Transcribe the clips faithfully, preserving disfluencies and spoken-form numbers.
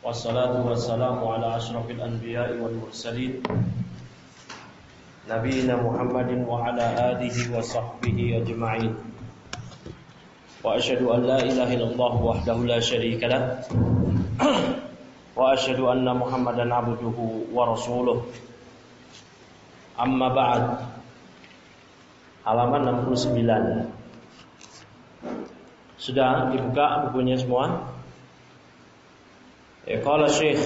Wassalatu wassalamu ala asyrafil anbiya'i wal mursalin Nabiina Muhammadin wa ala alihi wa sahbihi ajma'in. Wa asyhadu an la ilaha illallah wahdahu la syarika lah wa asyhadu anna Muhammadan abduhu wa rasuluh. Amma ba'd. Halaman enam puluh sembilan. Sudah dibuka bukunya semua? Qala Syekh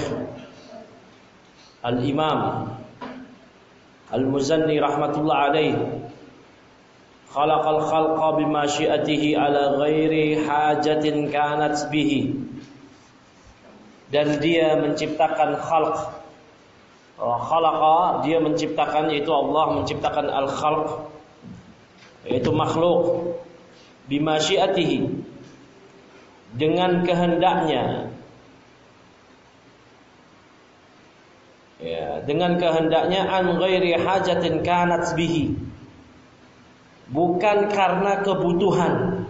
Al-Imam Al-Muzanni rahmatullah alaih, khalaqal khalqa bimasyiatihi ala ghairi hajatin kanat bihi. Dan dia menciptakan khalq. Khalaqa, dia menciptakan, yaitu Allah menciptakan al-khalq, yaitu makhluk, bimasyiatihi, dengan kehendaknya. Ya, dengan kehendaknya, an ghairi hajatin kanat bihi, bukan karena kebutuhan,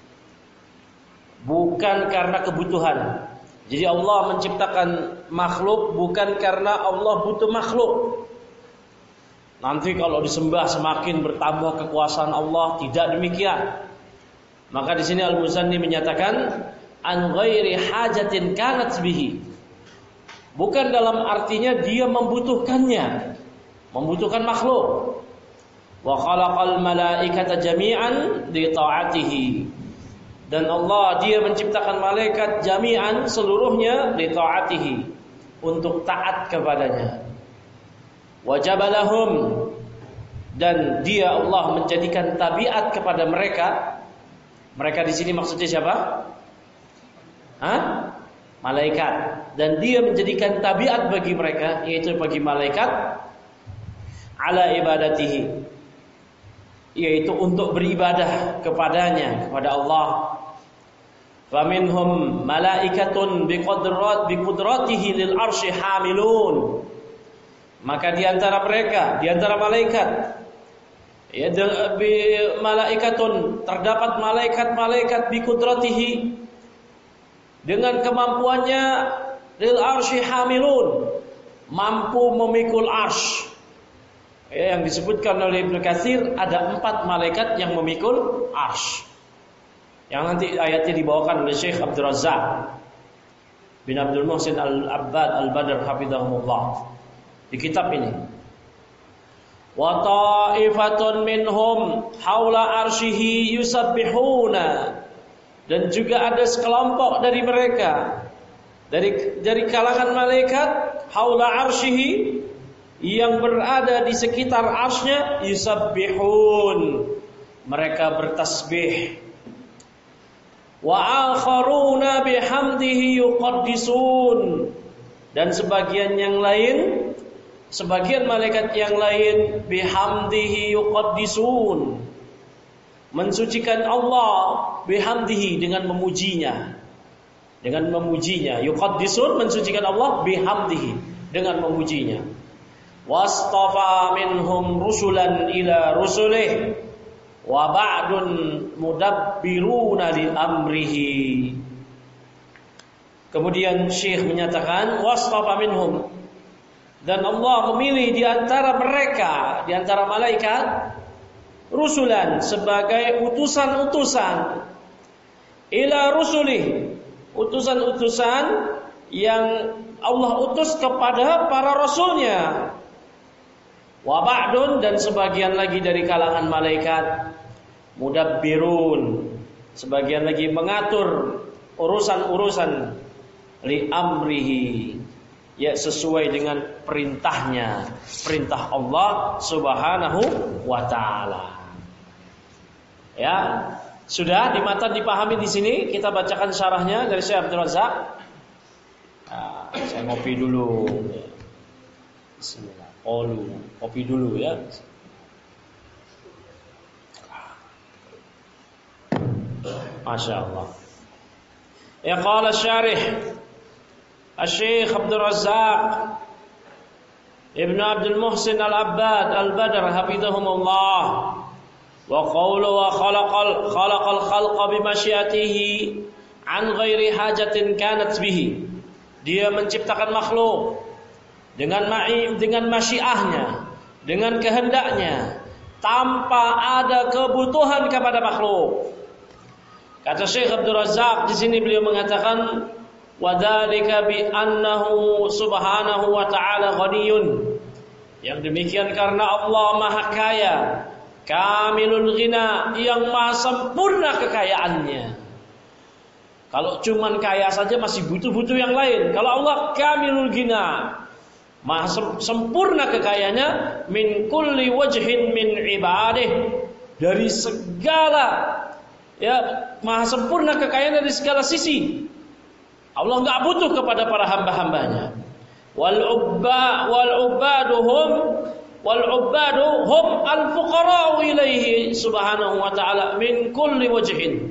bukan karena kebutuhan. Jadi Allah menciptakan makhluk bukan karena Allah butuh makhluk. Nanti kalau disembah semakin bertambah kekuasaan Allah, tidak demikian. Maka di sini Al-Muzanni menyatakan an ghairi hajatin kanat bihi, bukan dalam artinya dia membutuhkannya, membutuhkan makhluk. Wa khalaqal malaikata jami'an li ta'atihi. Dan Allah, dia menciptakan malaikat jami'an, seluruhnya, li ta'atihi, untuk taat kepadanya. Wa jabalahum, dan dia Allah menjadikan tabiat kepada mereka. Mereka di sini maksudnya siapa? Hah? Malaikat. Dan dia menjadikan tabiat bagi mereka, yaitu bagi malaikat, ala ibadatihi, yaitu untuk beribadah kepadanya, kepada Allah. Faminhum malaikatun biqudrat biqudratihi lil arsy hamilun. Maka di antara mereka, di antara malaikat, ya, bi malaikatun, terdapat malaikat-malaikat biqudratihi, dengan kemampuannya, lil arsy hamilun, mampu memikul arsy. Ya, yang disebutkan oleh Ibnu Katsir ada empat malaikat yang memikul arsy, yang nanti ayatnya dibawakan oleh Syekh Abdul Razzaq bin Abdul Muhsin Al-Abbad Al-Badr hafizahumullah di kitab ini. Wa ta'ifatun minhum haula arsyihi yusabbihuna. Dan juga ada sekelompok dari mereka, dari dari kalangan malaikat, haula arsyihi, yang berada di sekitar arsy-Nya, yusabbihun, mereka bertasbih. Wa akharuna bihamdihi yuqaddisun, dan sebagian yang lain, sebagian malaikat yang lain, bihamdihi yuqaddisun, mensucikan Allah, bihamdihi, dengan memujinya, dengan memujinya. Yuqaddisun, mensucikan Allah, bihamdihi, dengan memujinya. Wastafa minhum rusulan ila rusulih, wa ba'dun mudabbiruna li amrihi. Kemudian Syekh menyatakan wastafa minhum, dan Allah memilih di antara mereka, di antara malaikat, rusulan, sebagai utusan-utusan, ila rusulih, utusan-utusan yang Allah utus kepada para rasulnya. Wa ba'dun, dan sebagian lagi dari kalangan malaikat, mudabbirun, sebagian lagi mengatur urusan-urusan, li amrihi, ya, sesuai dengan perintahnya, perintah Allah Subhanahu wa taala. Ya, sudah di matan dipahami di sini. Kita bacakan syarahnya dari Syekh Abdul Razzaq. Nah, saya ngopi dulu. Bismillah. Qalu, kopi dulu ya. Masya Allah. Ya, qala syarih Syekh Abdul Razzaq Ibnu Abdul Muhsin Al-Abbad Al-Badr hafizahumullah, wa qawlu wa khalaqal khalaqal khalqa bimasyiatihi an ghairi hajatin kanat bihi. Dia menciptakan makhluk dengan ma'i, dengan masyiahnya, dengan kehendaknya, tanpa ada kebutuhan kepada makhluk. Kata Syekh Abdul Razak di sini, beliau mengatakan wadzalika bi annahu subhanahu wa ta'ala ghaniyun. Yang demikian karena Allah Maha Kaya, kamilul ghina, yang maha sempurna kekayaannya. Kalau cuman kaya saja masih butuh-butuh yang lain. Kalau Allah kamilul ghina, maha sempurna kekayaannya, min kulli wajhin min ibadih, dari segala, ya, maha sempurna kekayaan dari segala sisi. Allah enggak butuh kepada para hamba-hambanya. Wal ubba wal ubaduhum wal ubadu hum al fuqara ilaihi subhanahu wa ta'ala min kulli wajhin.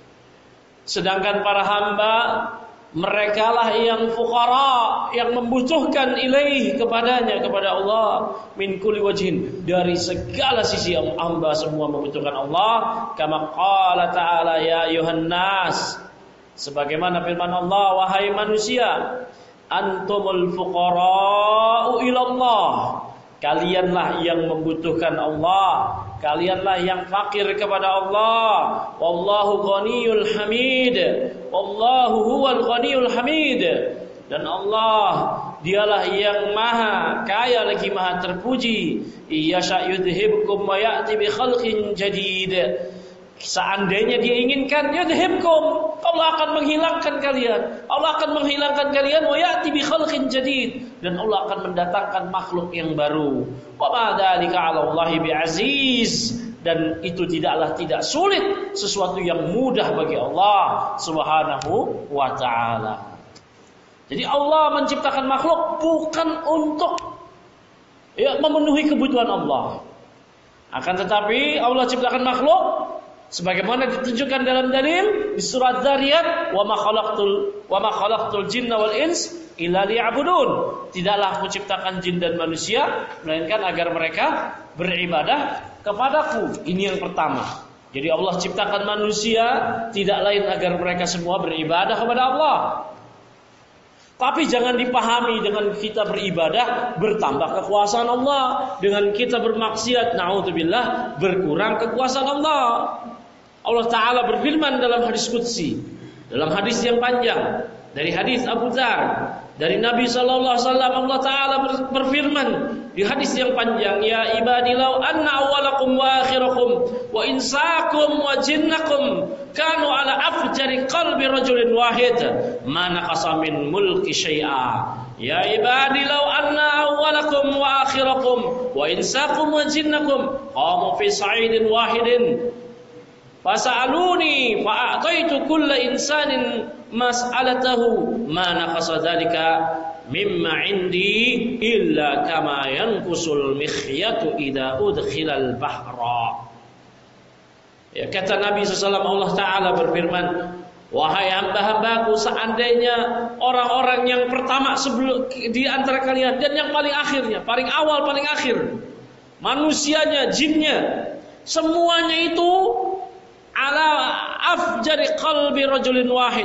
Sedangkan para hamba, merekalah yang fuqara, yang membutuhkan ilaih, kepadanya, kepada Allah, min kulli wajhin, dari segala sisi. Hamba semua membutuhkan Allah. Kama qala ta'ala ya ayuhan nas, sebagaimana firman Allah, wahai manusia, antumul fuqara'u ilallah, kalianlah yang membutuhkan Allah, kalianlah yang fakir kepada Allah. Wallahu ghaniyul hamid, wallahu huwal ghaniyul hamid, dan Allah dialah yang maha kaya lagi maha terpuji. Iyasha yudhibkum wa ya'ti bi khalqin jadid. Seandainya dia inginkan, yudhibkum, Allah akan menghilangkan kalian. Allah akan menghilangkan kalian, wa ya'ti bi khalqin jadid, dan Allah akan mendatangkan makhluk yang baru. Wa ma dzalika 'ala Allahi bi'aziz, dan itu tidaklah tidak sulit, sesuatu yang mudah bagi Allah Subhanahu wa ta'ala. Jadi Allah menciptakan makhluk bukan untuk, ya, memenuhi kebutuhan Allah. Akan tetapi Allah ciptakan makhluk sebagaimana ditunjukkan dalam dalil di surat Dzariyat, wa ma khalaqtul wa ma khalaqtul jinna wal ins illa liya'budun. Tidaklah aku ciptakan jin dan manusia melainkan agar mereka beribadah kepadaku. Ini yang pertama. Jadi Allah ciptakan manusia tidak lain agar mereka semua beribadah kepada Allah. Tapi jangan dipahami dengan kita beribadah bertambah kekuasaan Allah, dengan kita bermaksiat, naudzubillah, berkurang kekuasaan Allah. Allah Ta'ala berfirman dalam hadis qudsi, dalam hadis yang panjang, dari hadis Abu Dzar, dari Nabi Sallallahu Alaihi Wasallam, Allah Ta'ala berfirman di hadis yang panjang, ya ibadilau anna awalakum wa akhirakum wa insakum wa jinnakum kanu ala afjari qalbi rajulin wahid ma naqasa min mulki syai'a. Ya ibadilau anna awalakum wa akhirakum wa insakum wa jinnakum qamu fi sa'idin wahidin fasa'aluni fa'ataitu kulla insanin mas'alatahu ma naqasa dzalika mimma indi illa kama yanqusul mikhyatu idza udkhilal bahra. Ya, kata Nabi shallallahu alaihi wasallam, Allah Ta'ala berfirman, wahai hamba-hambaku, seandainya orang-orang yang pertama sebelum di antara kalian dan yang paling akhirnya, paling awal paling akhir, manusianya, jinnya, semuanya itu ala afjari qalbi rajulin wahid.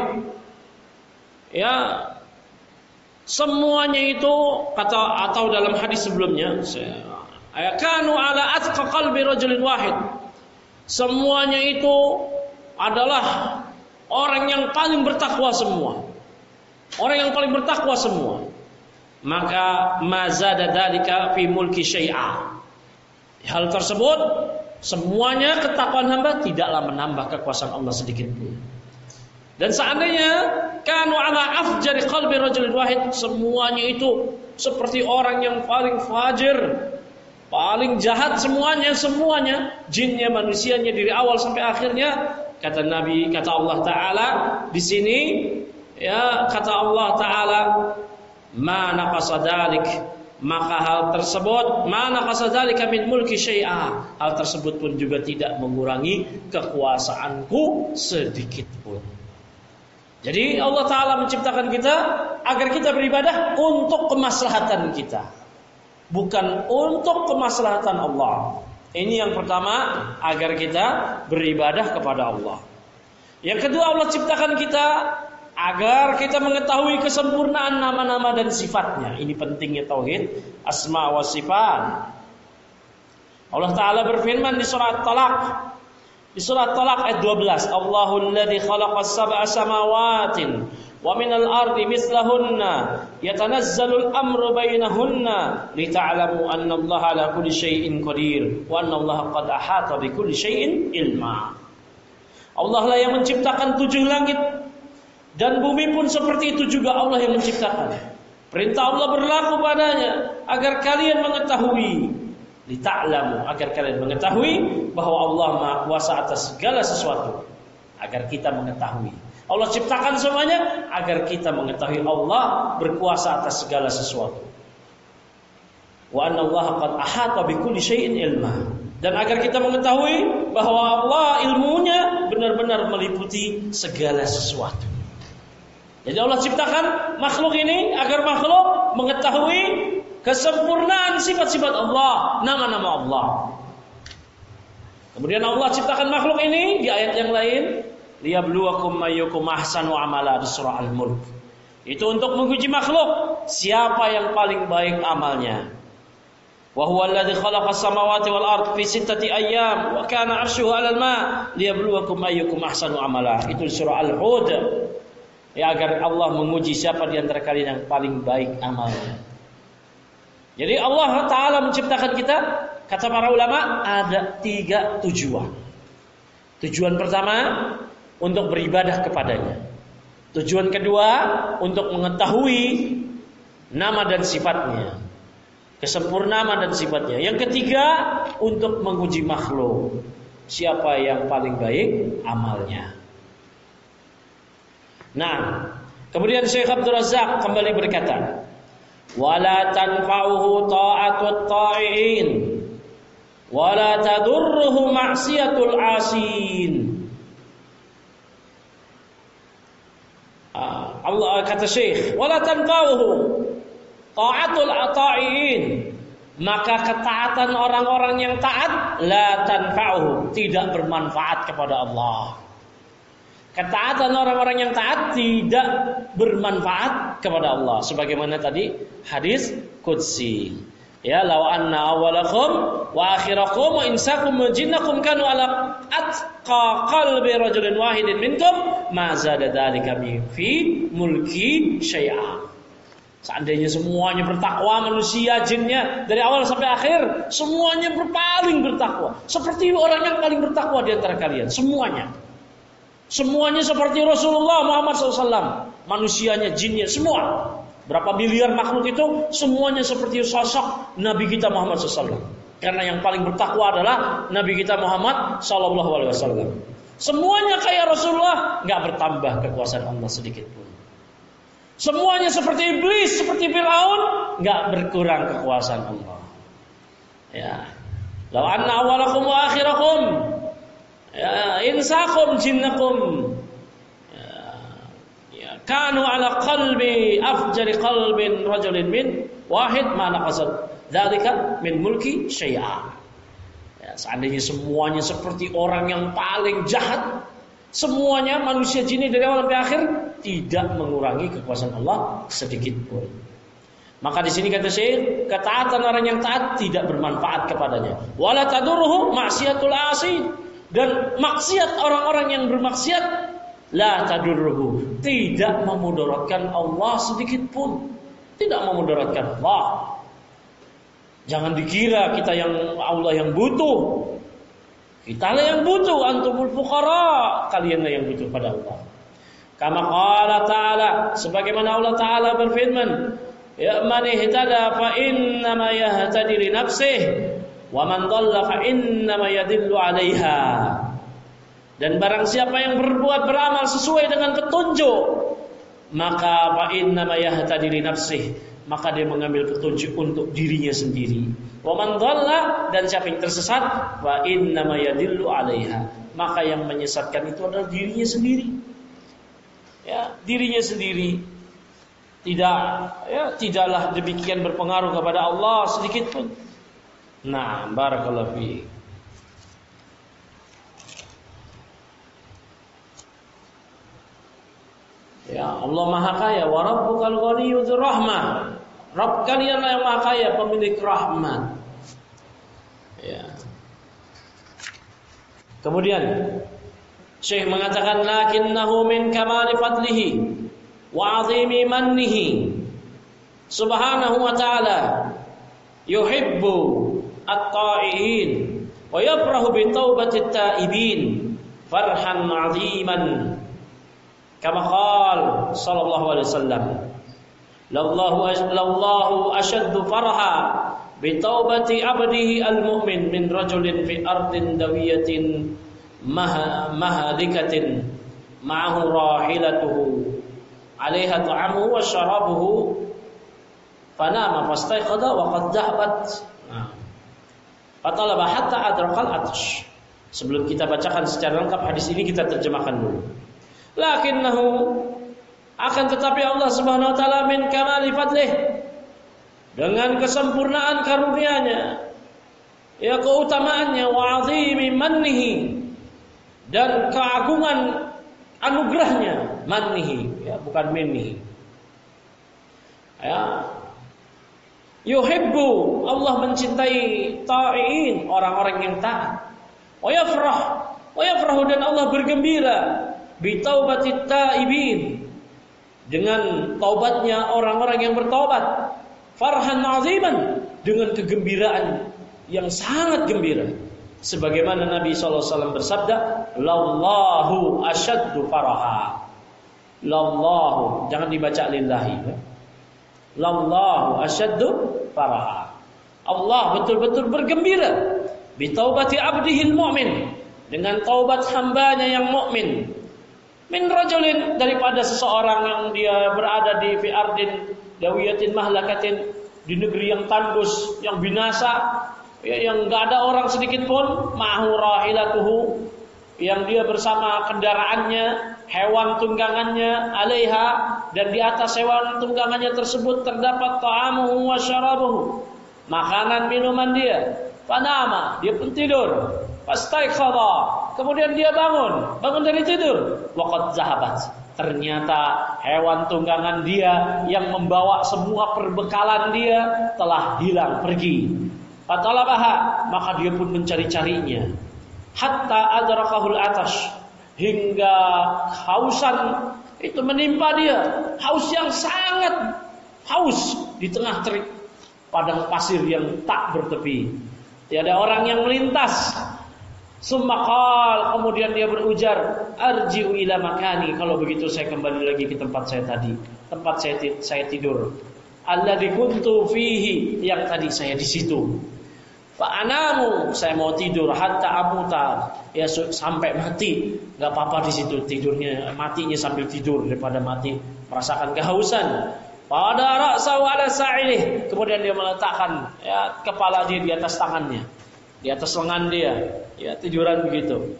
Ya, semuanya itu kata atau dalam hadis sebelumnya, kanu ala atqa qalbi rajulin wahid. Semuanya itu adalah orang yang paling bertakwa semua. Orang yang paling bertakwa semua. Maka mazada dzalika fi mulki syai'a. Hal tersebut, semuanya ketakwaan hamba tidaklah menambah kekuasaan Allah sedikit pun. Dan seandainya kanu ala afjari qalbi rajulin wahid, semuanya itu seperti orang yang paling fajir, paling jahat semuanya, semuanya, jinnya, manusianya dari awal sampai akhirnya, kata Nabi, kata Allah Ta'ala di sini, ya, kata Allah Ta'ala, ma naqasa dzalik, maka hal tersebut, ma naqasa dzalika min mulki syai'a, hal tersebut pun juga tidak mengurangi kekuasaanku sedikit pun. Jadi Allah Ta'ala menciptakan kita agar kita beribadah untuk kemaslahatan kita, bukan untuk kemaslahatan Allah. Ini yang pertama, agar kita beribadah kepada Allah. Yang kedua, Allah ciptakan kita agar kita mengetahui kesempurnaan nama-nama dan sifatnya. Ini pentingnya tauhid asma wa sifat. Allah Ta'ala berfirman di surat Talaq, di surat Talaq ayat dua belas, Allahul ladzi khalaqas sab'a samawatin wa minal ardi mislahunna yatanazzalul amru bainahunna lita'lamu anna Allah ala kulli syai'in qadir wa anna Allah qad ahata bi kulli syai'in ilma. Allah lah yang menciptakan tujuh langit dan bumi pun seperti itu juga Allah yang menciptakan. Perintah Allah berlaku padanya agar kalian mengetahui, lita'lamu, agar kalian mengetahui bahwa Allah Maha Kuasa atas segala sesuatu, agar kita mengetahui. Allah ciptakan semuanya agar kita mengetahui Allah berkuasa atas segala sesuatu. Wa anna Allah qad ahata bi kulli syai'in ilma. Dan agar kita mengetahui bahwa Allah ilmunya benar-benar meliputi segala sesuatu. Jadi Allah ciptakan makhluk ini agar makhluk mengetahui kesempurnaan sifat-sifat Allah, nama-nama Allah. Kemudian Allah ciptakan makhluk ini di ayat yang lain, liyabluwakum ayyukum ahsanu amala di surah Al-Mulk. Itu untuk menguji makhluk siapa yang paling baik amalnya. Wa huwa alladzi khalaqas samawati wal ard fi sittati ayyam wa kana 'arshuhu 'alal ma' liyabluwakum ayyukum ahsanu amala. Itu surah Al-Hud. Ya, agar Allah menguji siapa di antara kalian yang paling baik amalnya. Jadi Allah Ta'ala menciptakan kita, kata para ulama, ada tiga tujuan. Tujuan pertama, untuk beribadah kepadanya. Tujuan kedua, untuk mengetahui nama dan sifatnya, kesempurnaan nama dan sifatnya. Yang ketiga, untuk menguji makhluk, siapa yang paling baik amalnya. Nah, kemudian Syekh Abdul Razak kembali berkata, wala tanfa'uhu ta'atut ta'iin wala tadurruhu ma'siyatul 'asin. Allah kata Syekh, wala tanfa'uhu ta'atul ta'iin, maka ketaatan orang-orang yang taat la tanfa'uhu, tidak bermanfaat kepada Allah. Ketaatan orang-orang yang taat tidak bermanfaat kepada Allah. Sebagaimana tadi hadis qudsi. Ya, law anna awwalakum wa akhirakum wa insakum wa jinnakum kanu ala atqa qalbi rajulin wahidin minkum ma zada dzalika fi mulki syai'a. Seandainya semuanya bertakwa, manusia, jinnya, dari awal sampai akhir semuanya berpaling bertakwa, seperti orang yang paling bertakwa di antara kalian, semuanya. Semuanya seperti Rasulullah Muhammad shallallahu alaihi wasallam, manusianya, jinnya, semua. Berapa miliar makhluk itu semuanya seperti sosok Nabi kita Muhammad shallallahu alaihi wasallam. Karena yang paling bertakwa adalah Nabi kita Muhammad shallallahu alaihi wasallam. Semuanya kayak Rasulullah, nggak bertambah kekuasaan Allah sedikit pun. Semuanya seperti iblis, seperti Firaun, nggak berkurang kekuasaan Allah. Ya, law anna awwalakum wa akhirakum, ya, insakum jinnakum, ya, ya, kanu ala qalbi afjari qalbin rajulin min wahid ma naqasat dzalika min mulki syai'a. Ya, seandainya semuanya seperti orang yang paling jahat, semuanya manusia jin dari awal sampai akhir, tidak mengurangi kekuasaan Allah sedikit pun. Maka di sini kata Syekh, ketaatan orang yang taat tidak bermanfaat kepadanya. Wala tadurruhu ma'siyatul 'asin. Dan maksiat orang-orang yang bermaksiat la tadurruhu, tidak memudaratkan Allah sedikit pun, tidak memudaratkan Allah. Jangan dikira kita yang Allah yang butuh, kita lah yang butuh. Antumul fuqara, kalianlah yang butuh pada Allah. Kama qala ta'ala, sebagaimana Allah Ta'ala berfirman, ya man ihtada fa innama yahtadi li nafsihi wa man dhalla fa innama yadhillu 'alaiha. Dan barang siapa yang berbuat beramal sesuai dengan petunjuk, maka fa innama yahtadi li nafsihi, maka dia mengambil petunjuk untuk dirinya sendiri. Wa man dhalla, dan siapa yang tersesat, fa innama yadhillu 'alaiha, maka yang menyesatkan itu adalah dirinya sendiri. Ya, dirinya sendiri. Tidak, ya, tidaklah demikian berpengaruh kepada Allah sedikit pun. Nah, barakallahu fiik. Ya, Allah Maha Kaya, wa rabbukal ghaniyyu dzur rahmah. Rabb kalianlah yang Maha Kaya, pemilik rahmat. Ya. Kemudian Syekh mengatakan lakinnahu min kamali fadlihi wa 'azimi mannihi subhanahu wa ta'ala yuhibbu at-ta'iin wa yafrahu bi taubati at-ta'ibin farhan 'aziman kama qala sallallahu alaihi wasallam lallahu lallahu ashaddu farha bi taubati 'abdihi al-mu'min min rajulin fi ardin dawiyatin mahalikatin ma'ahu rahilatuhu 'alaiha ta'amuhu wa syarabuhu fanama fastayqadha wa qad dhahabat. Nah, fatalaba hatta adraqal atash. Sebelum kita bacakan secara lengkap hadis ini, kita terjemahkan dulu. Lakinnahu, akan tetapi Allah Subhanahu wa taala min kamali fadlih, dengan kesempurnaan karunia-Nya, ya keutamaannya, wa 'azimi mannihi, dan keagungan anugerahnya, mannihi, ya bukan minnihi. Ya, yuhibbu, Allah mencintai ta'iin, orang-orang yang taat. Wa yafrah, wa yafrahu, dan Allah bergembira bi taubatit ta'ibin, dengan taubatnya orang-orang yang bertaubat. Farhan 'aziman, dengan kegembiraan yang sangat gembira. Sebagaimana Nabi sallallahu alaihi wasallam bersabda, "Lallahu asyaddu faraha." Lallahu, jangan dibaca lillahi. Ya. Lallahu asyaddu faraha. Allah betul-betul bergembira bi taubati 'abdihil mu'min, dengan taubat hambanya yang mukmin. Min rajulin, daripada seseorang yang dia berada di fi ardin dawiyatin mahlakatin, di negeri yang tandus, yang binasa, ya, yang enggak ada orang sedikit pun, ma'hu rahilatuhu, yang dia bersama kendaraannya, hewan tunggangannya, 'alaiha, dan di atas hewan tunggangannya tersebut terdapat ta'amuhu wa syarabuhu, makanan minuman dia. Panama, dia pun tidur. Fastaiqadha, kemudian dia bangun, bangun dari tidur. Waqad zahabat, ternyata hewan tunggangan dia yang membawa semua perbekalan dia telah hilang pergi. Fatalabaha, maka dia pun mencari-carinya. Hatta adrakahul atash, hingga hausan itu menimpa dia. Haus yang sangat haus di tengah terik padang pasir yang tak bertepi. Tiada orang yang melintas. Summa qal, kemudian dia berujar, arji'u ila makani, kalau begitu saya kembali lagi ke tempat saya tadi, tempat saya saya tidur. Alladzi kuntu fihi, yang tadi saya di situ. Fa anamu, saya mau tidur hatta amuta, ya sampai mati, enggak apa-apa di situ tidurnya, matinya sambil tidur daripada mati merasakan kehausan. Pada ra'sahu ala sa'ilih, kemudian dia meletakkan ya kepala dia di atas tangannya, di atas lengan dia, ya tiduran begitu.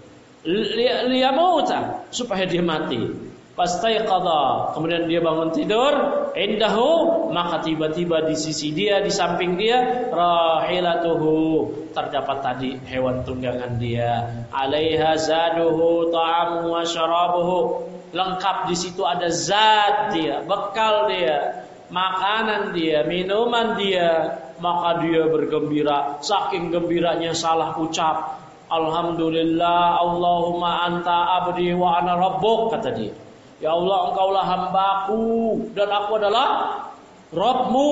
Liyamuta, supaya dia mati. Fastaiqadha, kemudian dia bangun tidur, indahu, maka tiba-tiba di sisi dia, di samping dia, rahilatuhu, terdapat tadi hewan tunggangan dia, 'alaiha zaduhu ta'amuhu wa syarabuhu, lengkap di situ ada zat dia, bekal dia, makanan dia, minuman dia. Maka dia bergembira, saking gembiranya salah ucap, alhamdulillah, Allahumma anta abdi wa ana rabbuk, kata dia. Ya Allah, engkaulah hambaku dan aku adalah Rabbmu.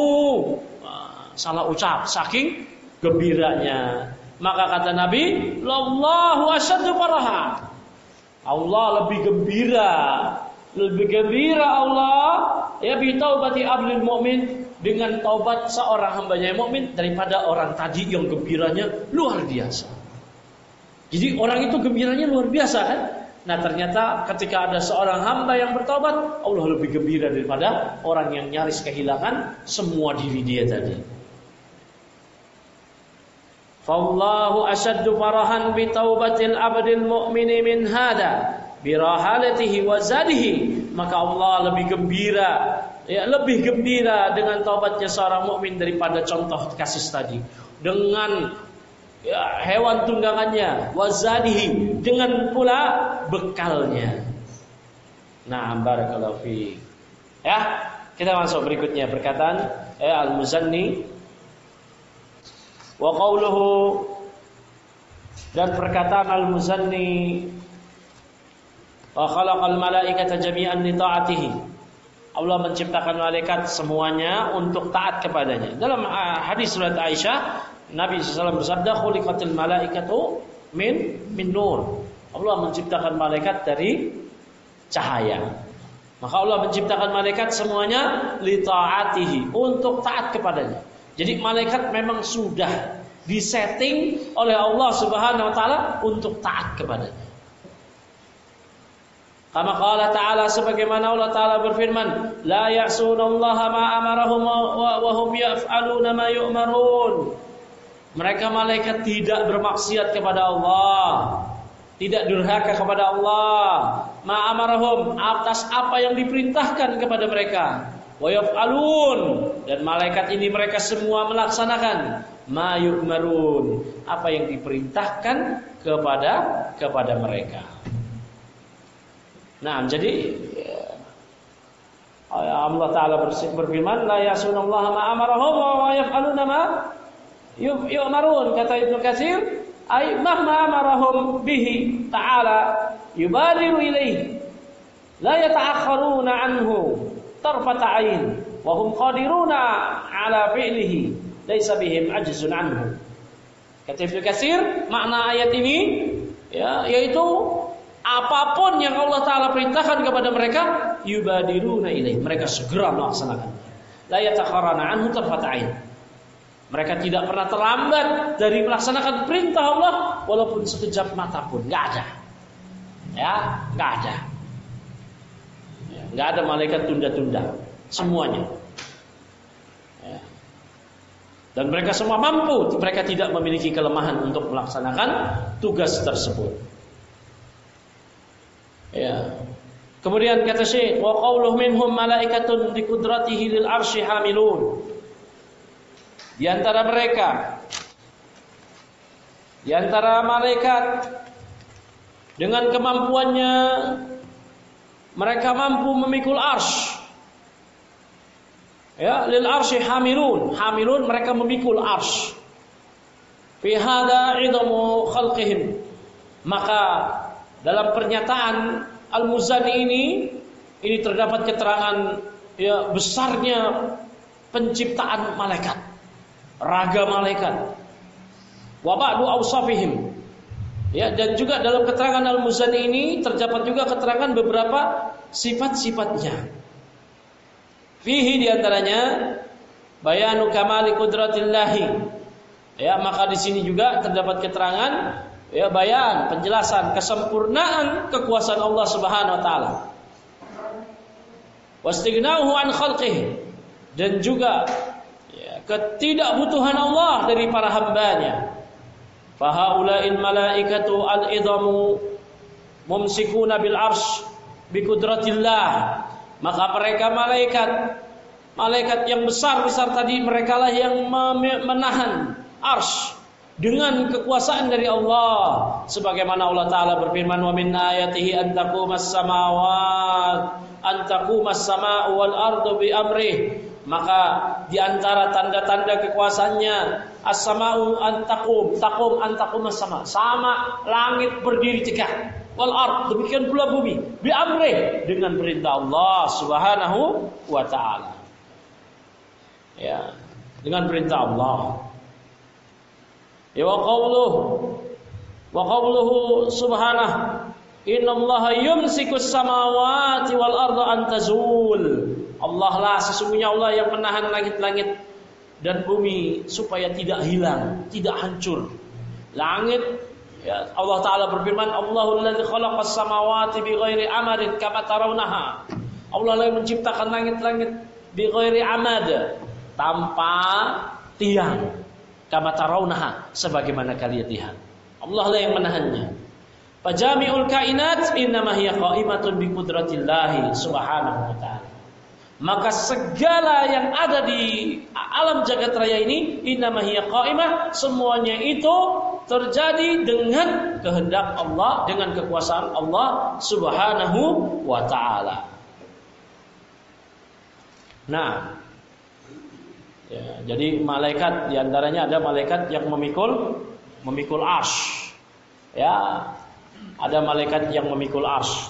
Salah ucap, saking gembiranya. Maka kata Nabi, lallahu asyaddu faraha, Allah lebih gembira, lebih gembira Allah ya bi taubati abdil mu'min, dengan taubat seorang hambanya yang mukmin daripada orang tadi yang gembiranya luar biasa. Jadi orang itu gembiranya luar biasa kan? Nah ternyata ketika ada seorang hamba yang bertaubat, Allah lebih gembira daripada orang yang nyaris kehilangan semua diri dia tadi. Fallahu asyaddu farahan bi taubatil abdil mu'mini min hada bi rahalatihi wa zadihi, maka Allah lebih gembira, ya lebih gembira dengan taubatnya seorang mukmin daripada contoh kasus tadi, dengan ya, hewan tunggangannya, wa zadihi, dengan pula bekalnya. Na'am, barakallahu fiik. Ya, kita masuk berikutnya perkataan eh, Al-Muzanni wa qauluhu, dan perkataan Al-Muzanni wa khalaqal malaikata jami'an li ta'atihi. Allah menciptakan malaikat semuanya untuk taat kepadanya. Dalam hadis surat Aisyah, Nabi shallallahu alaihi wasallam bersabda, khuliqatil malaikatu min min nur. Allah menciptakan malaikat dari cahaya. Maka Allah menciptakan malaikat semuanya li ta'atihi, untuk taat kepadanya. Jadi malaikat memang sudah disetting oleh Allah Subhanahu wa taala untuk taat kepadanya. Kama qala ta'ala, sebagaimana Allah taala berfirman, la ya'sunallaha ma amarahum wa hum yaf'aluna ma yu'marun. Mereka malaikat tidak bermaksiat kepada Allah, tidak durhaka kepada Allah, ma amarahum, atas apa yang diperintahkan kepada mereka, wa yaf'alun, dan malaikat ini mereka semua melaksanakan ma yu'marun, apa yang diperintahkan kepada kepada mereka. Nah, jadi Allah taala berfirman, la ya'sunallaha ma amarahum wa yaf'aluna ma yu'marun. Kata Ibnu Katsir, ay mahma amarahum bihi ta'ala yubadiru ilaihi la yata'akhkharuna anhu tarfata 'ain wa hum qadiruna 'ala fi'lihi laisa bihim ajzun anhu. Kata Ibnu Katsir, makna ayat ini ya, yaitu apapun yang Allah taala perintahkan kepada mereka, yubadiruna ilaihi, mereka segera melaksanakan. La yata'akhkharuna anhu tarfata 'ain. Mereka tidak pernah terlambat dari melaksanakan perintah Allah walaupun sekejap mata pun, nggak ada. Ya, nggak ada. Ya, nggak ada malaikat tunda-tunda, semuanya. Ya. Dan mereka semua mampu, mereka tidak memiliki kelemahan untuk melaksanakan tugas tersebut. Ya. Kemudian kata Syekh, wa qauluhu minhum malaikatun bi qudratihi lil arsy hamilun. Di antara mereka, di antara malaikat dengan kemampuannya mereka mampu memikul arsy. Ya, lil arsy hamilun, hamilun mereka memikul arsy. Fi hadza idamu khalqihim. Maka dalam pernyataan Al-Muzanni ini ini terdapat keterangan ya besarnya penciptaan malaikat. Raga malaikat, wa ba'du awsafihim, ya, dan juga dalam keterangan Al-Muzanni ini terdapat juga keterangan beberapa sifat-sifatnya. Fihi diantaranya bayanu kamali qudratillahi, ya, maka di sini juga terdapat keterangan ya bayan, penjelasan kesempurnaan kekuasaan Allah Subhanahu wa taala. Wastighnauhu an khalqihi, dan juga ketidakbutuhan Allah dari para hambanya. Fahaula'il malaikatu al-idhamu mumsikuna bil arsy bi qudratillah. Maka mereka malaikat malaikat yang besar-besar tadi, merekalah yang menahan arsy dengan kekuasaan dari Allah. Sebagaimana Allah taala berfirman, wa min ayatihi an taqumas samawat an taqumas samaa'u wal ardu bi amrih. Maka di antara tanda-tanda kekuasaannya, as-sama'u antaqum, taqum antaqum as-sama, sama langit berdiri tegak, wal ard, demikian pula bumi, bi amrih, dengan perintah Allah Subhanahu wa taala. Ya, dengan perintah Allah. Ya, wa qauluhu wa qauluhu subhanahu, innallaha yumsikus samawati wal arda an tazul. Allah lah, sesungguhnya Allah yang menahan langit-langit dan bumi supaya tidak hilang, tidak hancur. Langit, ya, Allah taala berfirman, Allahul ladzi khalaqas samawati bighairi amadin kama tarawnaha. Allah lah yang menciptakan langit-langit bighairi amad, tanpa tiang, kama tarawnaha, sebagaimana kalian lihat. Allah lah yang menahannya. Fajami'ul kainat innama hiya qa'imatun bi qudratillah subhanahu wa ta'ala. Maka segala yang ada di alam jagat raya ini innama hiya qa'imah, semuanya itu terjadi dengan kehendak Allah, dengan kekuasaan Allah Subhanahu wa ta'ala. Nah, ya, jadi malaikat diantaranya ada malaikat yang memikul memikul arsy. Ya, ada malaikat yang memikul arsy.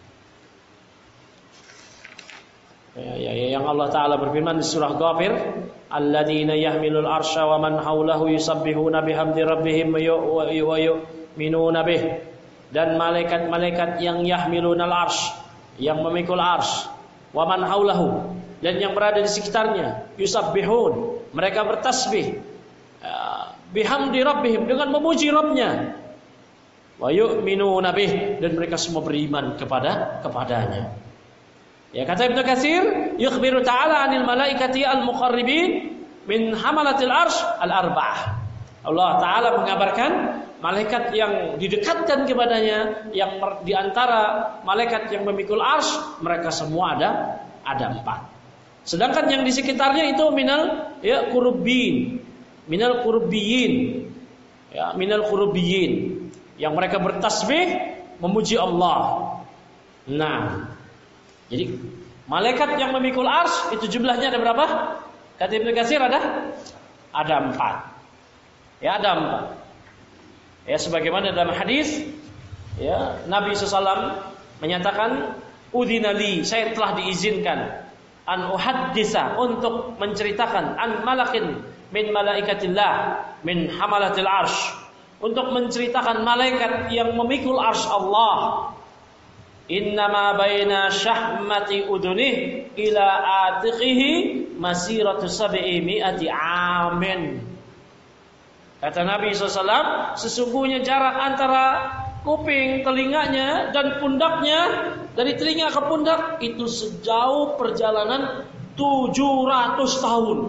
Ya, ya, yang Allah Ta'ala berfirman di surah Ghafir, alladzina yahmilul arsya wa man haulahu yusabbihuna bihamdi rabbihim wa yu'minuna bih. Dan malaikat-malaikat yang yahmilunal arsy, yang memikul arsy, wa man haulahu, dan yang berada di sekitarnya, yusabbihun, mereka bertasbih, bihamdi rabbihim, dengan memuji Rabbnya, wa yu'minuna bih, dan mereka semua beriman kepada kepadanya. Ya, kata Ibnu Katsir, yukhbiru ta'ala 'anil malaikati al-muqarribin min hamalatil arsy al-arba'ah. Allah Ta'ala mengabarkan malaikat yang didekatkan kepadanya, yang di antara malaikat yang memikul arsy, mereka semua ada ada empat. Sedangkan yang di sekitarnya itu minal ya qurubbin, minal qurubbiyin. Ya, minal qurubbiyin, yang mereka bertasbih memuji Allah. Nah, jadi malaikat yang memikul arsy itu jumlahnya ada berapa? Kata Ibnu Katsir ada ada empat. Ya, ada empat. Ya, sebagaimana dalam hadis, ya, Nabi shallallahu alaihi wasallam menyatakan, udzinali, saya telah diizinkan, an uhaddisa, untuk menceritakan, an malakin min malaikatillah min hamalatil arsy, untuk menceritakan malaikat yang memikul arsy Allah. Innama baina syahmati udunih ila atiqihi masiratu sab'i mi'ati amin. Kata Nabi shallallahu alaihi wasallam, sesungguhnya jarak antara kuping telinganya dan pundaknya, dari telinga ke pundak, itu sejauh perjalanan tujuh ratus tahun.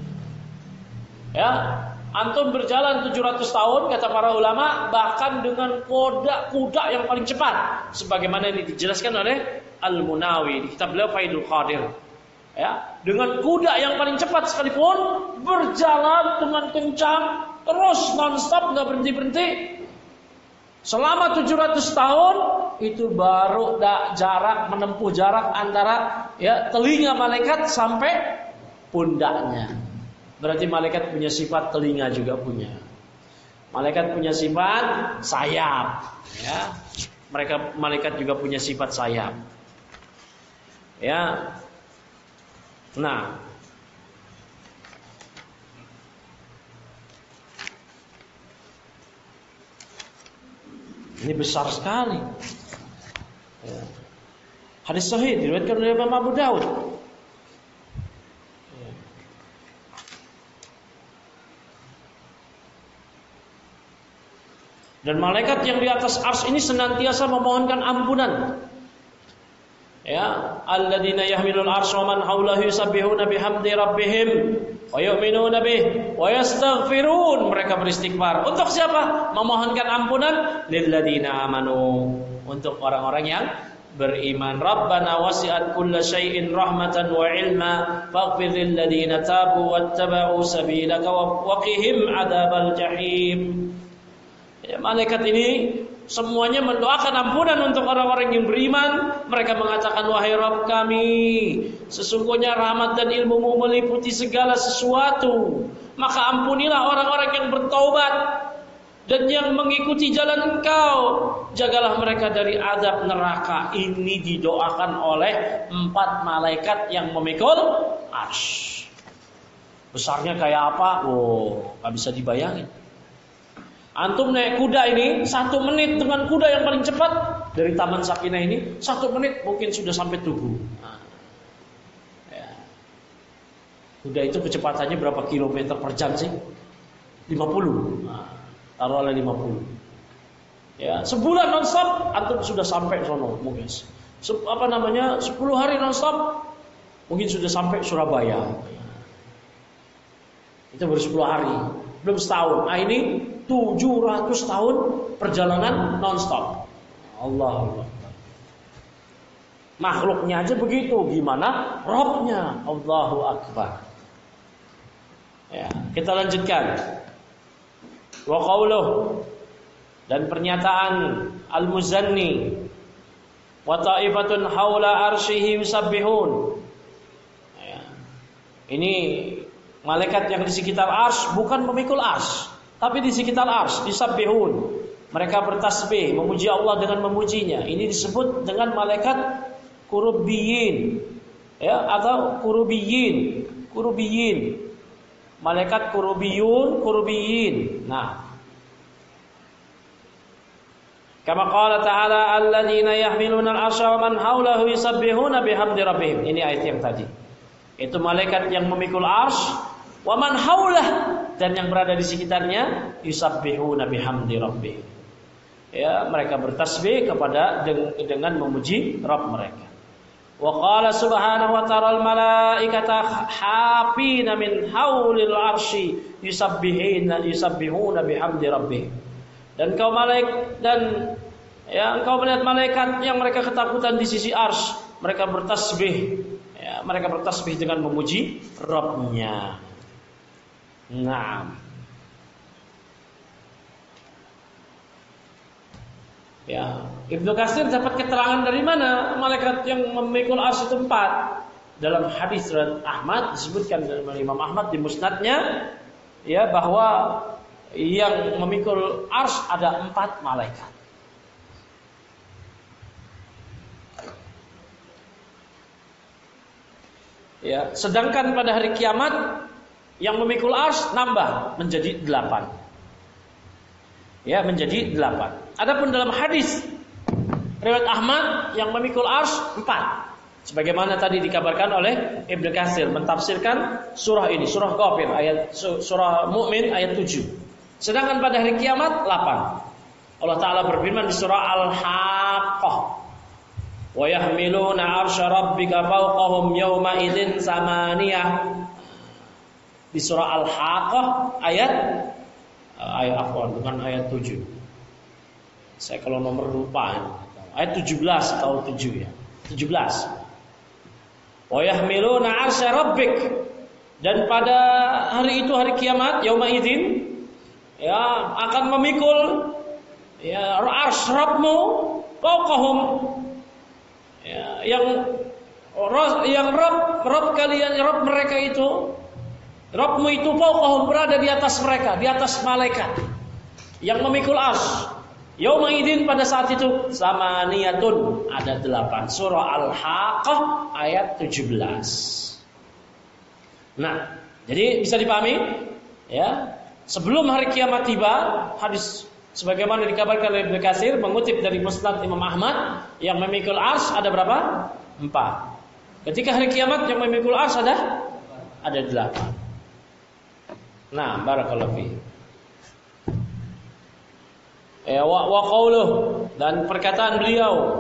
Ya, antum berjalan tujuh ratus tahun, kata para ulama, bahkan dengan kuda kuda yang paling cepat, sebagaimana ini dijelaskan oleh Al-Munawi di kitab beliau Faidul Qadir. Ya, dengan kuda yang paling cepat sekalipun, berjalan dengan kencang, terus non-stop, nggak berhenti-berhenti, selama tujuh ratus tahun, itu baru da, jarak menempuh jarak antara ya telinga malaikat sampai pundaknya. Berarti malaikat punya sifat telinga juga punya. Malaikat punya sifat sayap, ya. Mereka malaikat juga punya sifat sayap. Ya. Nah, ini besar sekali. Ya. Hadis sahih diriwayatkan oleh Imam Abu Daud. Dan malaikat yang di atas arsy ini senantiasa memohonkan ampunan. Ya, alladzina yahmilul arsy wa man haulahu yusabbihuna bihamdi rabbihim wa yu'minuna bih wa yastaghfirun. Mereka beristighfar. Untuk siapa? Memohonkan ampunan lilladzina amanu, untuk orang-orang yang beriman. Rabbana wasi'at kulla syai'in rahmatan wa ilma faghfir lil ladzina tabu wattaba'u sabilaka wa qihim adzabal jahim. Ya, malaikat ini semuanya mendoakan ampunan untuk orang-orang yang beriman. Mereka mengatakan, wahai Rabb kami, sesungguhnya rahmat dan ilmu-Mu meliputi segala sesuatu, maka ampunilah orang-orang yang bertaubat dan yang mengikuti jalan Engkau. Jagalah mereka dari azab neraka. Ini didoakan oleh empat malaikat yang memikul arsy. Besarnya kayak apa? Oh, gak bisa dibayangin. Antum naik kuda ini satu menit dengan kuda yang paling cepat dari Taman Sakinah ini, satu menit mungkin sudah sampai Tugu. Nah, ya. Kuda itu kecepatannya berapa kilometer per jam sih? lima puluh. Nah, taruhlah lima puluh. Ya, sebulan nonstop antum sudah sampai sono mungkin. Se- apa namanya? sepuluh hari nonstop mungkin sudah sampai Surabaya. Itu baru sepuluh hari, belum setahun. Nah, ini tujuh ratus tahun perjalanan non-stop. Allah Allah. Makhluknya aja begitu, gimana Robnya? Allahu Akbar. Ya, kita lanjutkan. Wa qauluh, dan pernyataan Al-Muzanni, wa ta'ifatun haula arsyihi yusabbihun. Ya. Ini malaikat yang di sekitar arsy bukan memikul arsy, tapi di sekitar arsy, yusabbihun. Mereka bertasbih, memuji Allah dengan memujinya. Ini disebut dengan malaikat kurubiyin, ya, atau kurubiyin, kurubiyin. Malaikat kurubiyun, kurubiyin. Nah, kama qala ta'ala alladzina yahmiluna al-'arsya wa man hawlahu yusabbihuna bihamdi rabbihim. Ini ayat yang tadi. Itu malaikat yang memikul arsy, wa man hawlah, dan yang berada di sekitarnya, yusabbihuna bihamdi rabbihim. Ya, mereka bertasbih kepada dengan memuji Rabb mereka. Wa qala subhanahu wa ta'ala al-malaikata hafina min hawlil arsy yusabbihuna yusabbihuna bihamdi rabbihim. Dan kau malaikat dan ya engkau melihat malaikat yang mereka ketakutan di sisi arsy, mereka bertasbih, ya, mereka bertasbih dengan memuji Rabb-nya. Naam. Ya, Ibnu Katsir dapat keterangan dari mana malaikat yang memikul arsy itu empat? Dalam hadis riwayat Ahmad disebutkan oleh Imam Ahmad di musnadnya, ya, bahwa yang memikul arsy ada empat malaikat. Ya, sedangkan pada hari kiamat yang memikul arsy nambah menjadi delapan. Ya, menjadi delapan. Adapun dalam hadis riwayat Ahmad yang memikul arsy empat. Sebagaimana tadi dikabarkan oleh Ibnu Katsir mentafsirkan surah ini, surah Ghafir ayat surah Mukmin ayat tujuh. Sedangkan pada hari kiamat delapan. Allah Ta'ala berfirman di surah Al-Haqqah, wa yahmiluna arsya rabbika fawqahum yawma idzin samaniyah. Di surah Al-Haqqah ayat ayat afwan bukan ayat tujuh. Saya kalau nomor lupa. Ayat tujuh belas atau tujuh ya. tujuh belas. Wa yahmiluna arsya rabbik, dan pada hari itu hari kiamat yauma idzin, ya, akan memikul, ya, arsy Rabbmu fawqahum, ya, yang yang Rabb Rabb kalian, Rabb mereka itu, Rabbmu itu fawqahum, berada di atas mereka, di atas malaikat yang memikul arsy. Yauma idzin, pada saat itu, samaniyatun, ada delapan. Surah Al-Haqqah ayat tujuh belas. Nah, jadi bisa dipahami, ya. Sebelum hari kiamat tiba, hadis sebagaimana dikabarkan oleh Ibnu Katsir mengutip dari Musnad Imam Ahmad, yang memikul arsy ada berapa? Empat. Ketika hari kiamat yang memikul arsy ada ada delapan. Nah, barakallahu fiik. Ya, wa, wa qauluh, dan perkataan beliau,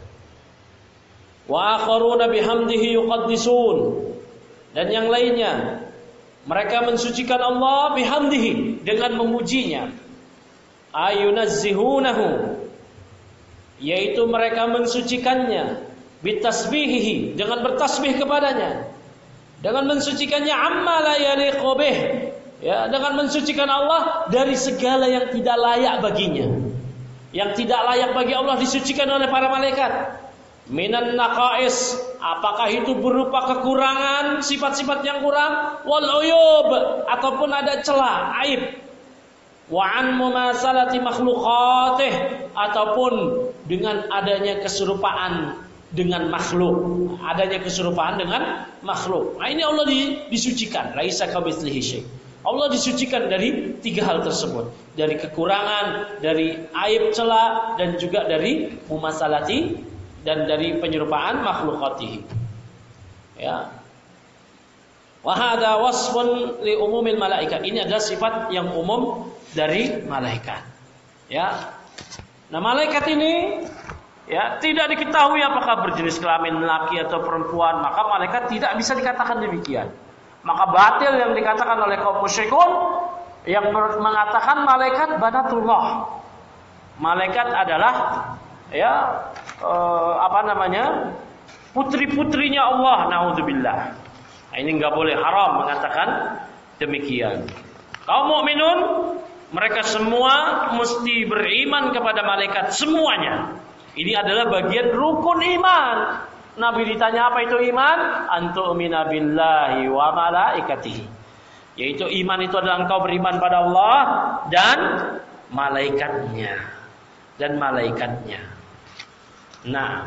wa akharuna bihamdihi yuqaddisun, dan yang lainnya mereka mensucikan Allah bihamdihi, dengan memujinya, ayunazzihunahu, yaitu mereka mensucikannya, bitasbihihi, dengan bertasbih kepadanya, dengan mensucikannya amma la yaliqu bih, ya, dengan mensucikan Allah dari segala yang tidak layak baginya. Yang tidak layak bagi Allah disucikan oleh para malaikat. Minan naqais, apakah itu berupa kekurangan, sifat-sifat yang kurang, wal uyub, ataupun ada celah, aib. Wa an mumasalati makhluqatih, ataupun dengan adanya keserupaan dengan makhluk, adanya keserupaan dengan makhluk. Nah, ini Allah disucikan, laisa kamitslihi syai'. Allah disucikan dari tiga hal tersebut, dari kekurangan, dari aib celah, dan juga dari mumasalati, dan dari penyerupaan makhlukatihi. Ya. Wa hadza wasfun li umumil malaikat. Ini adalah sifat yang umum dari malaikat. Ya. Nah, malaikat ini, ya, tidak diketahui apakah berjenis kelamin laki atau perempuan, maka malaikat tidak bisa dikatakan demikian. Maka batil yang dikatakan oleh kaum musyrikun yang mengatakan malaikat banatullah. Malaikat adalah, ya, eh, apa namanya? putri-putrinya Allah, naudzubillah. Nah, ini enggak boleh, haram mengatakan demikian. Kaum mukminun, Mereka semua mesti beriman kepada malaikat semuanya. Ini adalah bagian rukun iman. Nabi ditanya apa itu iman? Antu'mina billahi wa malaikatihi. Yaitu iman itu adalah engkau beriman pada Allah dan malaikatnya. Dan malaikatnya. Nah,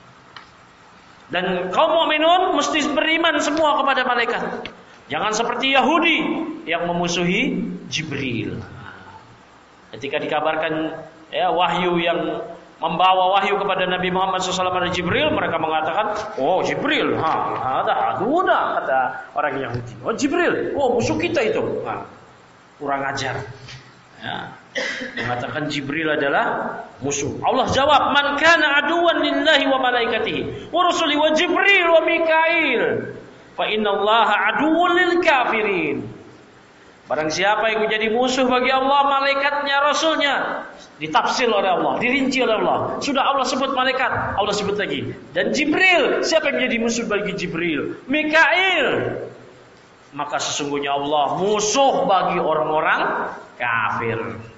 dan kaum mukminun mesti beriman semua kepada malaikat. Jangan seperti Yahudi yang memusuhi Jibril. Ketika dikabarkan ya wahyu yang membawa wahyu kepada Nabi Muhammad shallallahu alaihi wasallam dari Jibril, mereka mengatakan, oh Jibril, ha, ada aduna, kata orang Yahudi. Oh Jibril, oh musuh kita itu. Nah, kurang ajar. Ya, mengatakan Jibril adalah musuh. Allah jawab, man kana aduwan lillahi wa malaikatihi wa rusuli wa Jibril wa Mikail fa innallaha aduwwun lil kafirin. Barang siapa yang menjadi musuh bagi Allah, malaikatnya, rasulnya, ditafsir oleh Allah, dirinci oleh Allah. Sudah Allah sebut malaikat, Allah sebut lagi. Dan Jibril, siapa yang menjadi musuh bagi Jibril? Mikail. Maka sesungguhnya Allah musuh bagi orang-orang kafir.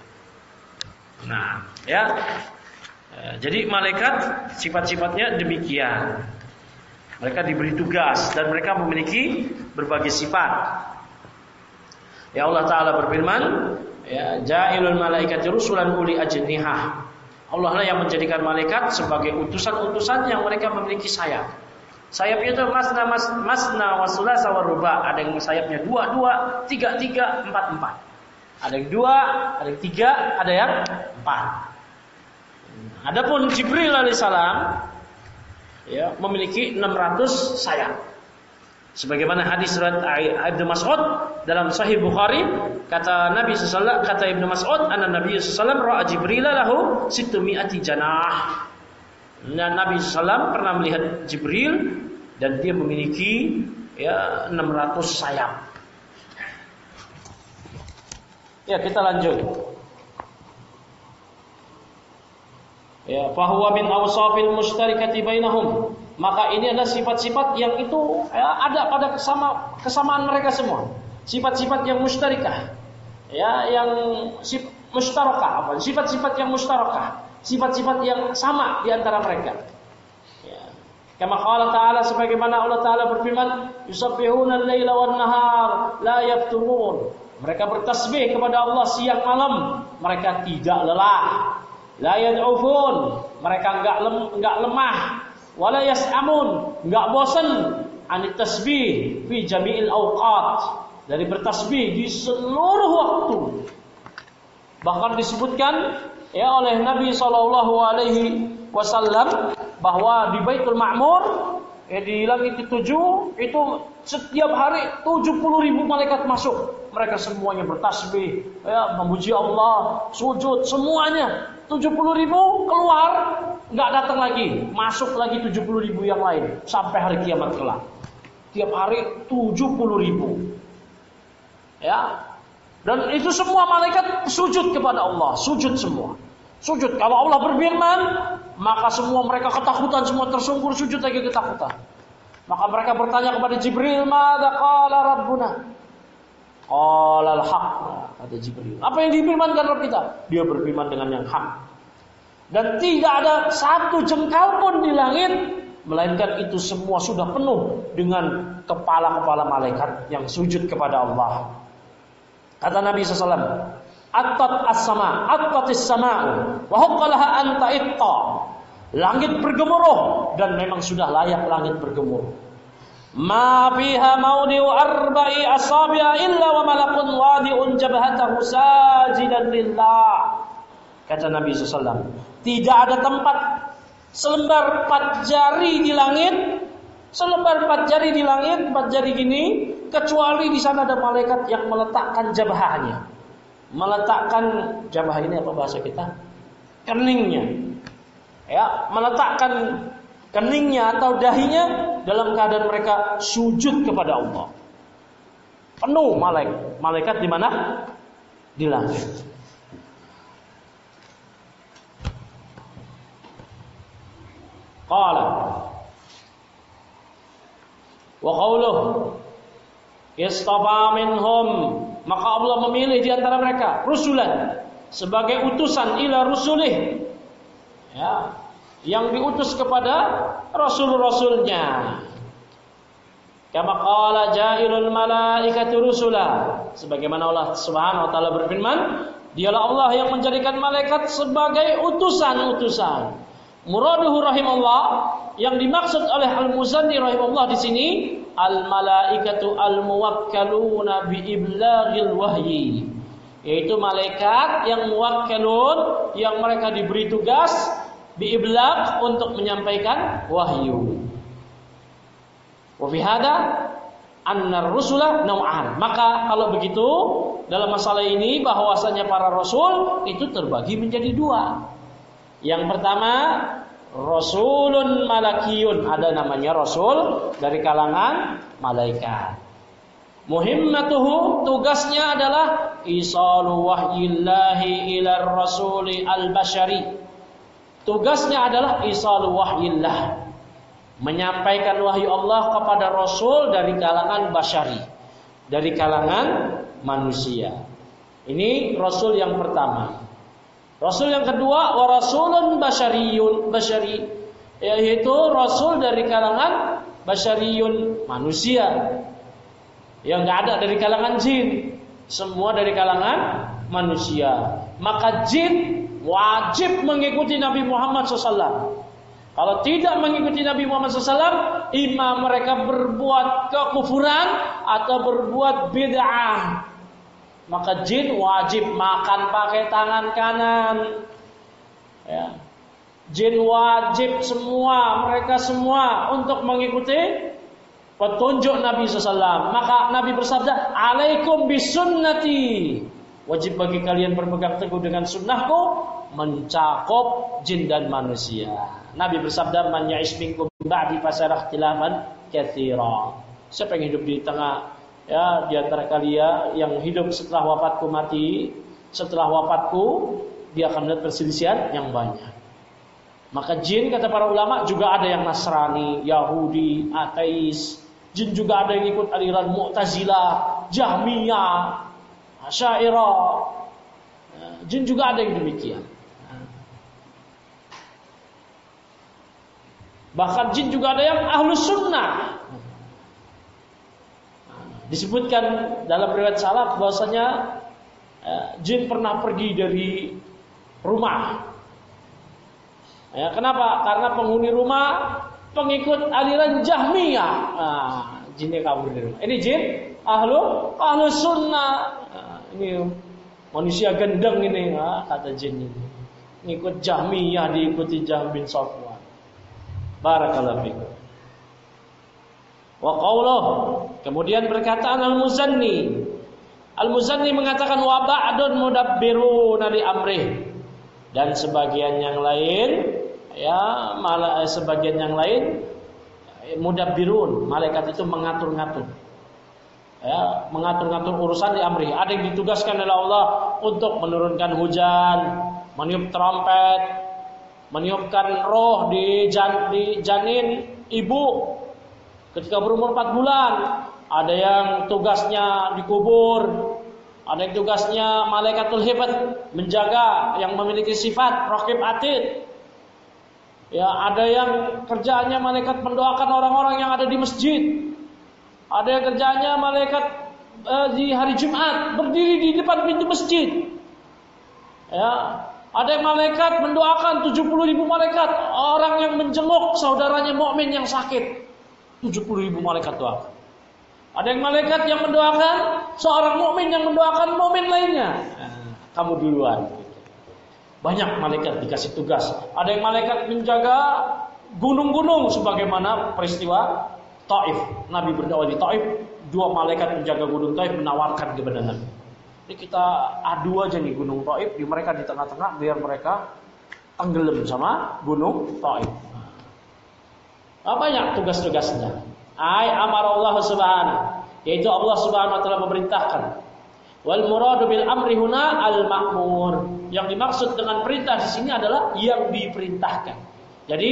Nah, ya. Jadi malaikat sifat-sifatnya demikian. Mereka diberi tugas dan mereka memiliki berbagai sifat. Ya Allah Ta'ala berfirman, ya, Ja'ilul malaikati rusulan uli ajnihah. Allah lah yang menjadikan malaikat sebagai utusan-utusan yang mereka memiliki sayap. Sayap itu masna mas, masna wasulasa waruba. Ada yang sayapnya dua dua, tiga tiga, empat empat. Ada yang dua, ada yang tiga, ada yang empat. Adapun Jibril alaihissalam ya memiliki enam ratus sayap. Sebagaimana hadis riwayat Ibnu Mas'ud dalam Sahih Bukhari, kata Nabi sallallahu alaihi wasallam, kata Ibnu Mas'ud, anna Nabi sallallahu alaihi wasallam ra'a Jibril lahu sittumi'ati janah. Dan Nabi sallallahu alaihi wasallam pernah melihat Jibril dan dia memiliki ya enam ratus sayap. Ya, kita lanjut. Ya, fahuwa min awsafil musytarikati bainahum. Maka ini adalah sifat-sifat yang itu ya, ada pada kesama, kesamaan mereka semua. Sifat-sifat yang musytarikah. Ya, yang sif, mustarakah, apa? Sifat-sifat yang mustarakah. Sifat-sifat yang sama di antara mereka. Ya. Kama qala ta'ala, sebagaimana Allah Ta'ala berfirman, yusabbihuna al-laila wan nahar la yafturun. Mereka bertasbih kepada Allah siang malam, mereka tidak lelah. La yad'ufun, mereka enggak lem, enggak lemah. Wala yas'amun, enggak bosan. Anit tasbih fi jami'il awqat, dari bertasbih di seluruh waktu. Bahkan disebutkan ya oleh Nabi sallallahu alaihi wasallam bahwa di Baitul Ma'mur ya, di langit ketujuh itu setiap hari tujuh puluh ribu malaikat masuk. Mereka semuanya bertasbih, ya, memuji Allah, sujud, semuanya. tujuh puluh ribu keluar, nggak datang lagi, masuk lagi tujuh puluh ribu yang lain sampai hari kiamat kelak. Tiap hari tujuh puluh ribu. Ya. Dan itu semua malaikat sujud kepada Allah, sujud semua. Sujud. Kalau Allah berfirman, maka semua mereka ketakutan, semua tersungkur sujud lagi ketakutan. Maka mereka bertanya kepada Jibril, "Madza qala rabbuna?" Qala al-haq, kata Jibril. Apa yang difirmankan Rabb kita? Dia berfirman dengan yang hak. Dan tidak ada satu jengkal pun di langit, melainkan itu semua sudah penuh dengan kepala-kepala malaikat yang sujud kepada Allah. Kata Nabi sallallahu alaihi wasallam, "Attat as-sama, attatis sama'u, wa huqqalaha anta itta." Langit bergemuruh dan memang sudah layak langit bergemuruh. Ma fiha maudi'u arba'i asabi'a illa wa malakun wadi'un jabhatahu sajidan lillah. Kata Nabi sallallahu alaihi wasallam, tidak ada tempat selembar empat jari di langit, selembar empat jari di langit, empat jari gini, kecuali di sana ada malaikat yang meletakkan jabahnya. Meletakkan jabah ini apa bahasa kita? Keningnya. Ya, meletakkan keningnya atau dahinya dalam keadaan mereka sujud kepada Allah. Penuh malaikat. Malaikat di mana? Di langit. Qala wa qawluhu istafa minhum maka Allah memilih di antara mereka rusulan sebagai utusan ila rusulih, ya, yang diutus kepada rasul-rasulnya. Kama qala ja'ilul malaikatu rusula, sebagaimana Allah Subhanahu wa taala berfirman, dialah Allah yang menjadikan malaikat sebagai utusan-utusan. Muraduhu rahimahullah, yang dimaksud oleh Al-Muzanni rahimahullah di sini, al-malaikatu al-muwakkaluna bi iblaghil wahyi, yaitu malaikat yang muwakkalun, yang mereka diberi tugas bi iblagh, untuk menyampaikan wahyu. Wa fi hada anna rusula nau'an. Maka kalau begitu dalam masalah ini bahwasanya para rasul itu terbagi menjadi dua. Yang pertama, rasulun malakiyun, ada namanya rasul dari kalangan malaikat. Muhimmatuhu, tugasnya adalah isalu wahyillahi ila rasuli al-bashari. Tugasnya adalah isalu wahyillah, menyampaikan wahyu Allah kepada rasul dari kalangan basyari, dari kalangan manusia. Ini rasul yang pertama. Rasul yang kedua, wa rasulun basyariyun, basyari, yaitu rasul dari kalangan basyariyun, manusia. Yang enggak ada dari kalangan jin, semua dari kalangan manusia. Maka jin wajib mengikuti Nabi Muhammad shallallahu alaihi wasallam. Kalau tidak mengikuti Nabi Muhammad shallallahu alaihi wasallam, imam mereka berbuat kekufuran atau berbuat bid'ah, maka jin wajib makan pakai tangan kanan. Ya. Jin wajib semua, mereka semua untuk mengikuti petunjuk Nabi shallallahu alaihi wasallam. Maka Nabi bersabda, alaikum bisunnati, wajib bagi kalian berpegang teguh dengan sunnahku, mencakup jin dan manusia. Nabi bersabda, man ya'ish minkum ba'di fasara ikhtilafan katsira. Siapa yang hidup di tengah, ya, di antara kalian yang hidup setelah wafatku mati, setelah wafatku dia akan melihat perselisihan yang banyak. Maka jin, kata para ulama, juga ada yang Nasrani, Yahudi, ateis. Jin juga ada yang ikut aliran Mu'tazilah, Jahmiyah, Asy'ariyah. Jin juga ada yang demikian. Bahkan jin juga ada yang ahlus sunnah. Disebutkan dalam riwayat salaf bahwasanya jin pernah pergi dari rumah. Ya, kenapa? Karena penghuni rumah pengikut aliran Jahmiyah. Nah, jinnya kabur dari rumah. Ini jin ahlu ahlu sunnah. Nah, ini manusia gendeng ini, nah, kata jin ini. Ngikut Jahmiyah, diikuti Jahm bin Safwan. Barakallahu fikum. Wa qauluh, kemudian perkataan Al-Muzanni. Al-Muzanni mengatakan wa ba'dun mudabbiruna li amrih, dan sebagian yang lain, ya, malah sebagian yang lain mudabbirun, malaikat itu mengatur-ngatur. Ya, mengatur-ngatur urusan di amrih. Ada yang ditugaskan oleh Allah untuk menurunkan hujan, meniup trompet, meniupkan roh di, jan, di janin ibu ketika berumur empat bulan. Ada yang tugasnya dikubur, ada yang tugasnya malaikatul hifz, menjaga, yang memiliki sifat raqib atid. Ya, ada yang kerjaannya malaikat mendoakan orang-orang yang ada di masjid. Ada yang kerjaannya malaikat eh, di hari Jumat berdiri di depan pintu masjid. Ya, ada yang malaikat mendoakan tujuh puluh ribu malaikat, orang yang menjenguk saudaranya mukmin yang sakit. tujuh puluh ribu malaikat doakan. Ada yang malaikat yang mendoakan seorang mukmin yang mendoakan mukmin lainnya. Nah, kamu duluan. Banyak malaikat dikasih tugas. Ada yang malaikat menjaga gunung-gunung sebagaimana peristiwa Taif. Nabi berdakwah di Taif, dua malaikat menjaga gunung Taif menawarkan kepada Nabi. Jadi kita adu aja nih gunung Taif, di mereka di tengah-tengah biar mereka tenggelam sama gunung Taif. Nah, banyak tugas-tugasnya. Ai amarallahu subhanahu, yaitu Allah Subhanahu wa taala memerintahkan. Wal muradu bil amri huna al ma'mur. Yang dimaksud dengan perintah di sini adalah yang diperintahkan. Jadi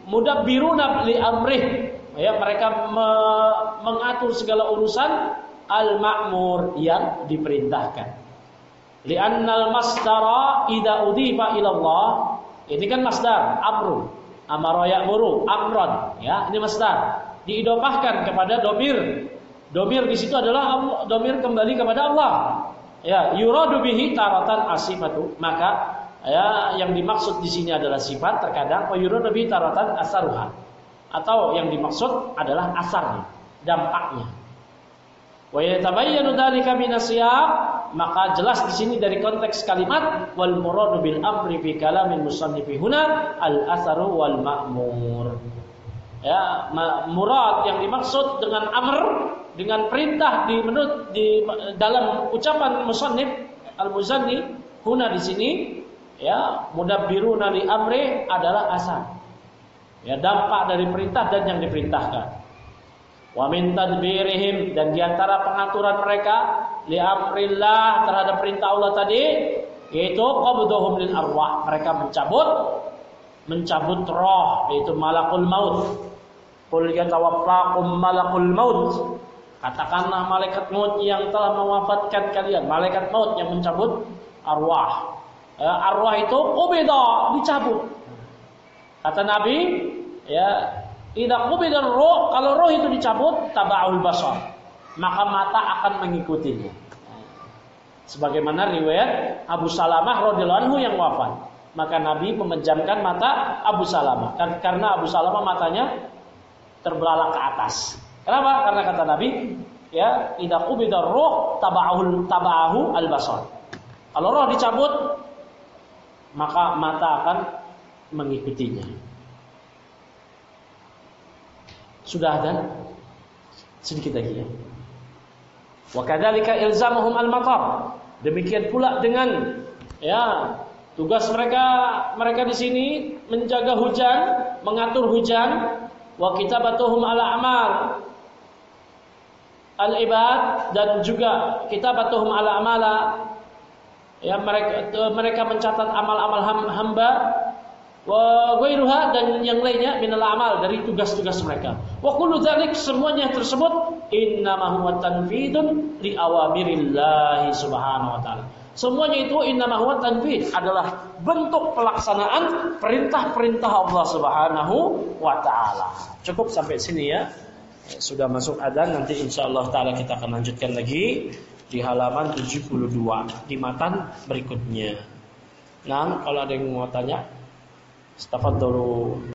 mudabbiruna li amrih, ya, mereka me- mengatur segala urusan al-ma'mur yang diperintahkan. Li'annal masdara idza udhifa ila Allah, ini kan masdar amru, amara ya'muru, amron, ya, ini masdar diidofahkan kepada domir. Domir di situ adalah domir kembali kepada Allah. Ya, yuradu bihi taratan asifatu, maka ya yang dimaksud di sini adalah sifat terkadang, wa yuradu bihi taratan asaruha, atau yang dimaksud adalah asarnya, dampaknya. Wa yatabayyanu dzalika min as-siyaq, maka jelas di sini dari konteks kalimat wal muradu bil amri fi kalamil musannifi huna al asaru wal ma'mur. Ya, murad yang dimaksud dengan amr, dengan perintah di menurut di dalam ucapan musannif al-muzanni huna di sini, ya, mudabbiruna li amri adalah asar. Ya, dampak dari perintah dan yang diperintahkan. Wa min tadbirihim, dan diantara pengaturan mereka li amrillah terhadap perintah Allah tadi, yaitu qabduhum lil arwah, mereka mencabut mencabut roh, yaitu malakul maut. Qul yatawaffakum malakul maut, katakanlah malaikat maut yang telah mewafatkan kalian, malaikat maut yang mencabut arwah. Ya, arwah itu qubida, dicabut. Kata Nabi, ya, idza qubida ruh, kalau roh itu dicabut, taba'ul basar, maka mata akan mengikutinya. Sebagaimana riwayat Abu Salamah radhiyallahu anhu yang wafat, maka Nabi memejamkan mata Abu Salamah karena Abu Salamah matanya terbelalak ke atas. Kenapa? Karena kata Nabi, ya, idza qubida ruh taba'ul taba'ahu al-basar. Kalau roh dicabut, maka mata akan mengikutinya. Sudah ada sedikit lagi, ya. Wa kadzalika ilzamuhum al-matar. Demikian pula dengan, ya, tugas mereka mereka di sini menjaga hujan, mengatur hujan. Wa kitabatuhum ala amal al-ibad, dan juga kitabatuhum ala amala, ya, mereka mereka mencatat amal-amal hamba, wa ghairuha, dan yang lainnya minal amal, dari tugas-tugas mereka. Wa kullu dzalik, semuanya tersebut innama huwa tanfidun li awamirillah subhanahu wa taala. Semuanya itu innama huwa tanfid, adalah bentuk pelaksanaan perintah-perintah Allah Subhanahu wa taala. Cukup sampai sini, ya. Sudah masuk adzan, nanti insyaallah taala kita akan lanjutkan lagi di halaman tujuh puluh dua di matan berikutnya. Nah, kalau ada yang mau tanya, tafadhalu.